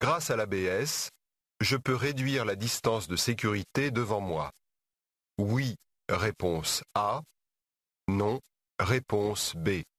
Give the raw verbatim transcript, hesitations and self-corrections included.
Grâce à l'A B S, je peux réduire la distance de sécurité devant moi. Oui, réponse A. Non, réponse B.